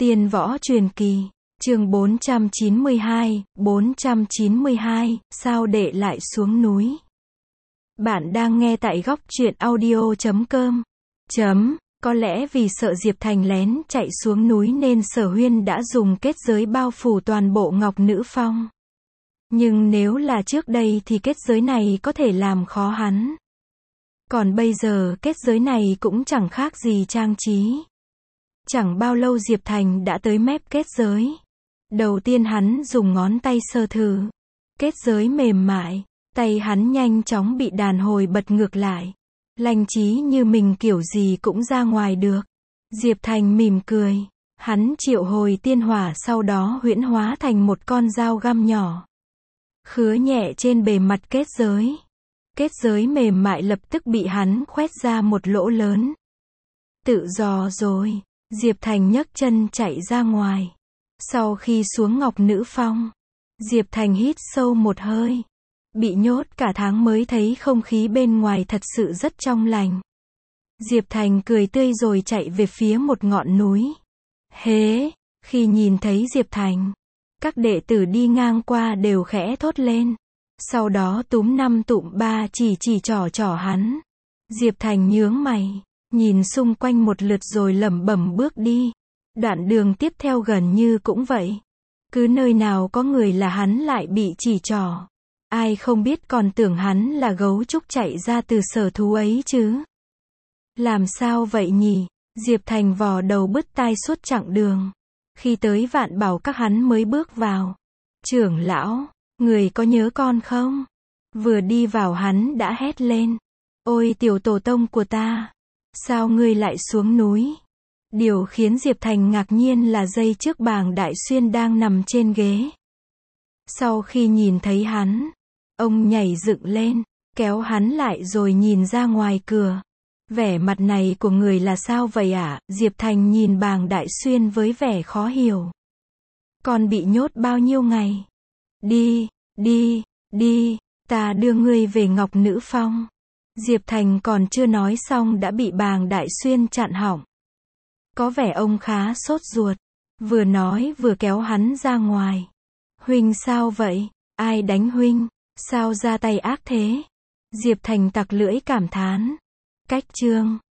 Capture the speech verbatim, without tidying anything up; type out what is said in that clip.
Tiên võ truyền kỳ, chương bốn trăm chín mươi hai, bốn trăm chín mươi hai, sao đệ lại xuống núi. Bạn đang nghe tại góc truyện audio chấm com. Chấm, có lẽ vì sợ Diệp Thành lén chạy xuống núi nên Sở Huyên đã dùng kết giới bao phủ toàn bộ Ngọc Nữ Phong. Nhưng nếu là trước đây thì kết giới này có thể làm khó hắn. Còn bây giờ kết giới này cũng chẳng khác gì trang trí. Chẳng bao lâu Diệp Thành đã tới mép kết giới. Đầu tiên hắn dùng ngón tay sơ thử. Kết giới mềm mại, tay hắn nhanh chóng bị đàn hồi bật ngược lại. Lanh trí như mình kiểu gì cũng ra ngoài được. Diệp Thành mỉm cười. Hắn triệu hồi tiên hỏa sau đó huyễn hóa thành một con dao găm nhỏ. Khứa nhẹ trên bề mặt kết giới. Kết giới mềm mại lập tức bị hắn khoét ra một lỗ lớn. Tự do rồi. Diệp Thành nhấc chân chạy ra ngoài. Sau khi xuống Ngọc Nữ Phong, Diệp Thành hít sâu một hơi. Bị nhốt cả tháng mới thấy không khí bên ngoài thật sự rất trong lành. Diệp Thành cười tươi rồi chạy về phía một ngọn núi. Hế, khi nhìn thấy Diệp Thành, các đệ tử đi ngang qua đều khẽ thốt lên. Sau đó túm năm tụm ba chỉ chỉ trỏ trỏ hắn. Diệp Thành nhướng mày, nhìn xung quanh một lượt rồi lẩm bẩm bước đi. Đoạn đường tiếp theo gần như cũng vậy. Cứ nơi nào có người là hắn lại bị chỉ trỏ. Ai không biết còn tưởng hắn là gấu trúc chạy ra từ sở thú ấy chứ. Làm sao vậy nhỉ? Diệp Thành vò đầu bứt tai suốt chặng đường. Khi tới Vạn Bảo Các hắn mới bước vào. Trưởng lão, người có nhớ con không? Vừa đi vào hắn đã hét lên. Ôi tiểu tổ tông của ta! Sao ngươi lại xuống núi? Điều khiến Diệp Thành ngạc nhiên là giây trước Bàng Đại Xuyên đang nằm trên ghế. Sau khi nhìn thấy hắn, ông nhảy dựng lên, kéo hắn lại rồi nhìn ra ngoài cửa. Vẻ mặt này của người là sao vậy ạ? À? Diệp Thành nhìn Bàng Đại Xuyên với vẻ khó hiểu. Con bị nhốt bao nhiêu ngày? Đi, đi, đi, ta đưa ngươi về Ngọc Nữ Phong. Diệp Thành còn chưa nói xong đã bị Bàng Đại Xuyên chặn họng. Có vẻ ông khá sốt ruột. Vừa nói vừa kéo hắn ra ngoài. Huynh sao vậy? Ai đánh huynh? Sao ra tay ác thế? Diệp Thành tặc lưỡi cảm thán. Cách chương